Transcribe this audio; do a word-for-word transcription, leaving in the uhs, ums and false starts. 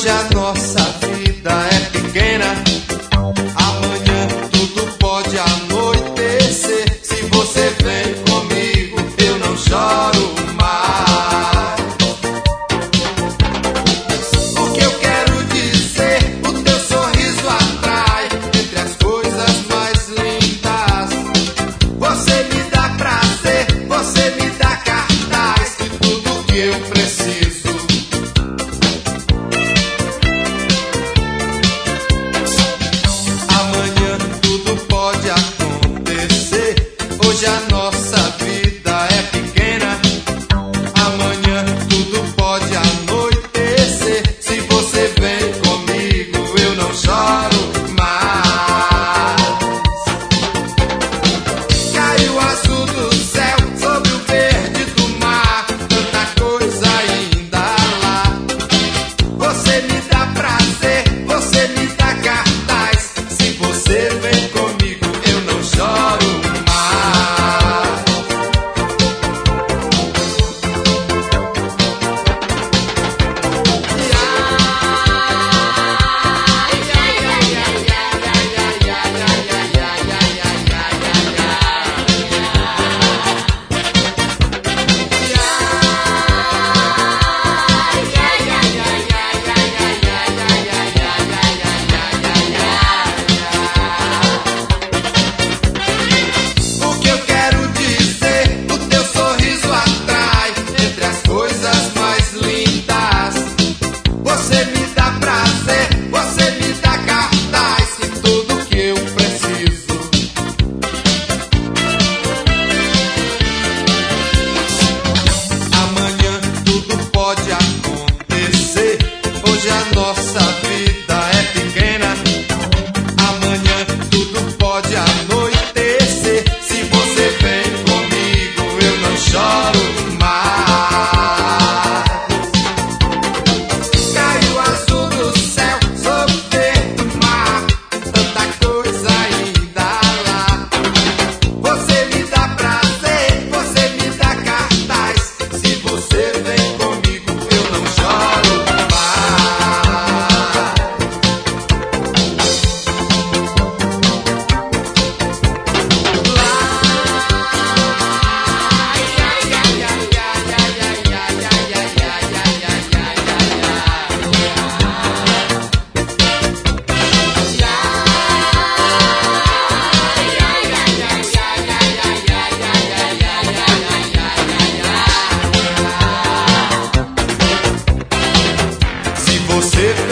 Hoje a nossa vida é pequena, amanhã tudo pode anoitecer. Se você vem comigo, eu não choro mais. O que eu quero dizer, o teu sorriso atrai entre as coisas mais lindas. Você me dá prazer, você me dá cartaz de tudo que eu preciso. Hoje a nossa vida é pequena, amanhã tudo pode anoitecer. Se você vem comigo, eu não choro mais. Caiu o azul do céu sobre o verde do mar, tanta coisa ainda lá. Você me dá prazer, você me dá cartaz. Se você vem comigo, eu não choro mais. Hoje a nossa vida é pequena, amanhã tudo pode anoitecer. Se você vem comigo, eu não choro mais. Caiu o azul do céu sobre o verde do mar, tanta coisa ainda lá. Você me dá prazer, você me dá cartaz. Se você vem comigo, eu não choro mais. Se você